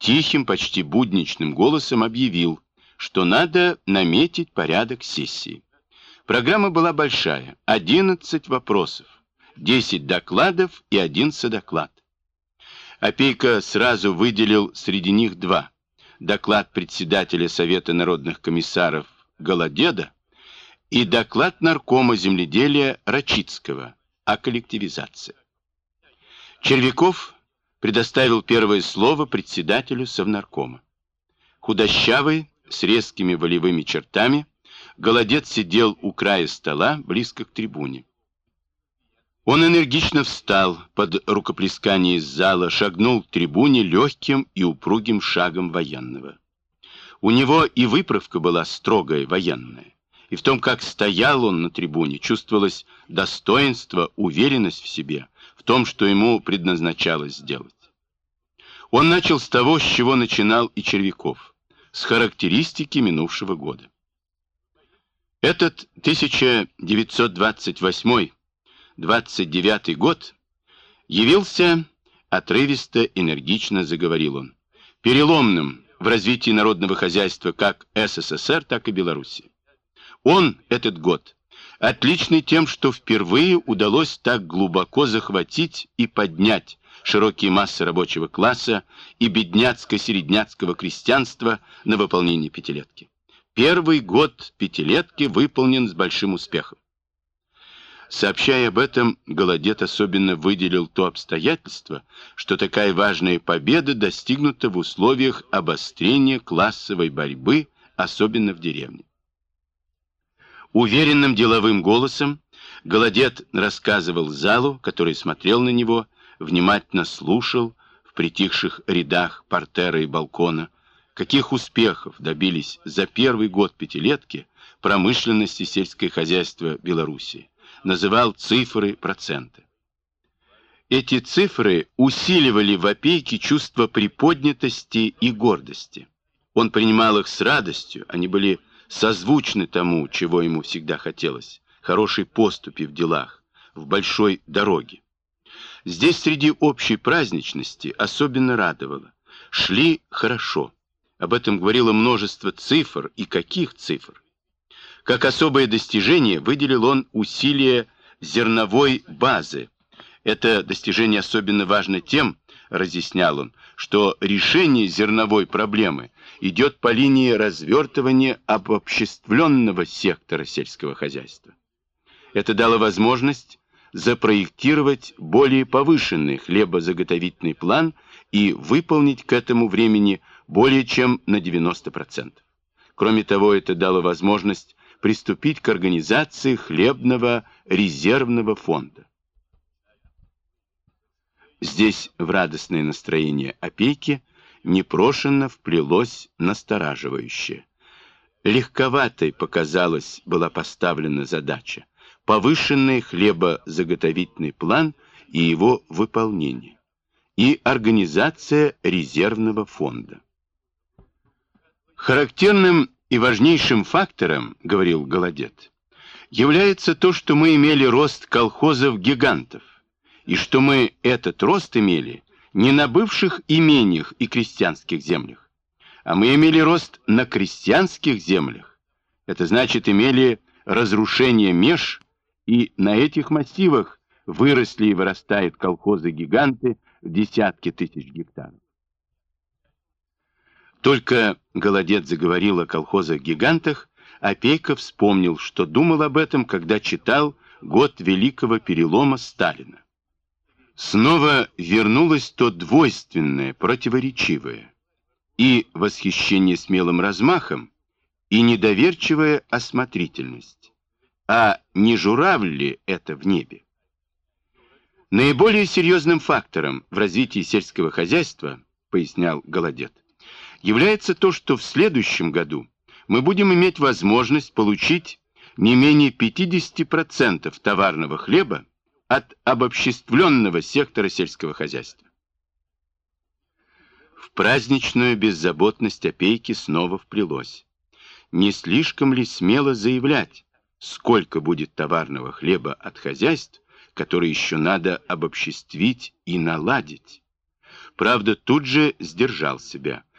тихим, почти будничным голосом объявил, что надо наметить порядок сессии. Программа была большая, 11 вопросов, 10 докладов и 1 содоклад. Опейка сразу выделил среди них 2. Доклад председателя Совета народных комиссаров Голодеда и доклад наркома земледелия Рачицкого о коллективизации. Червяков предоставил первое слово председателю Совнаркома. Худощавый, с резкими волевыми чертами, Голодец сидел у края стола, близко к трибуне. Он энергично встал под рукоплескание из зала, шагнул к трибуне легким и упругим шагом военного. У него и выправка была строгая, военная, и в том, как стоял он на трибуне, чувствовалось достоинство, уверенность в себе, в том, что ему предназначалось сделать. Он начал с того, с чего начинал и Червяков, с характеристики минувшего года. Этот 1928-29 год явился, отрывисто, энергично заговорил он, переломным в развитии народного хозяйства как СССР, так и Беларуси. Он, этот год, отличный тем, что впервые удалось так глубоко захватить и поднять широкие массы рабочего класса и бедняцко-середняцкого крестьянства на выполнение пятилетки. Первый год пятилетки выполнен с большим успехом. Сообщая об этом, Голодец особенно выделил то обстоятельство, что такая важная победа достигнута в условиях обострения классовой борьбы, особенно в деревне. Уверенным деловым голосом Голодец рассказывал залу, который смотрел на него, внимательно слушал в притихших рядах партера и балкона, каких успехов добились за первый год пятилетки промышленности и сельское хозяйство Белоруссии, называл цифры, проценты. Эти цифры усиливали в Опейке чувство приподнятости и гордости. Он принимал их с радостью, они были созвучны тому, чего ему всегда хотелось, хорошей поступи в делах, в большой дороге. Здесь среди общей праздничности особенно радовало. Шли хорошо. Об этом говорило множество цифр, и каких цифр. Как особое достижение выделил он усилия зерновой базы. Это достижение особенно важно тем, разъяснял он, что решение зерновой проблемы идет по линии развертывания обобществленного сектора сельского хозяйства. Это дало возможность запроектировать более повышенный хлебозаготовительный план и выполнить к этому времени более чем на 90%. Кроме того, это дало возможность приступить к организации хлебного резервного фонда. Здесь в радостное настроение Опейки непрошенно вплелось настораживающее. Легковатой показалась была поставлена задача, повышенный хлебозаготовительный план и его выполнение, и организация резервного фонда. Характерным и важнейшим фактором, говорил Голодец, является то, что мы имели рост колхозов-гигантов, и что мы этот рост имели не на бывших имениях и крестьянских землях, а мы имели рост на крестьянских землях. Это значит, имели разрушение меж, и на этих массивах выросли и вырастают колхозы-гиганты в десятки тысяч гектаров. Только Голодец заговорил о колхозах-гигантах, Опейка вспомнил, что думал об этом, когда читал «Год великого перелома» Сталина. Снова вернулось то двойственное, противоречивое, и восхищение смелым размахом, и недоверчивая осмотрительность. А не журавль ли это в небе? Наиболее серьезным фактором в развитии сельского хозяйства, пояснял Голодец, является то, что в следующем году мы будем иметь возможность получить не менее 50% товарного хлеба от обобществленного сектора сельского хозяйства. В праздничную беззаботность Опейки снова вплелось. Не слишком ли смело заявлять, сколько будет товарного хлеба от хозяйств, которые еще надо обобществить и наладить? Правда, тут же сдержал себя.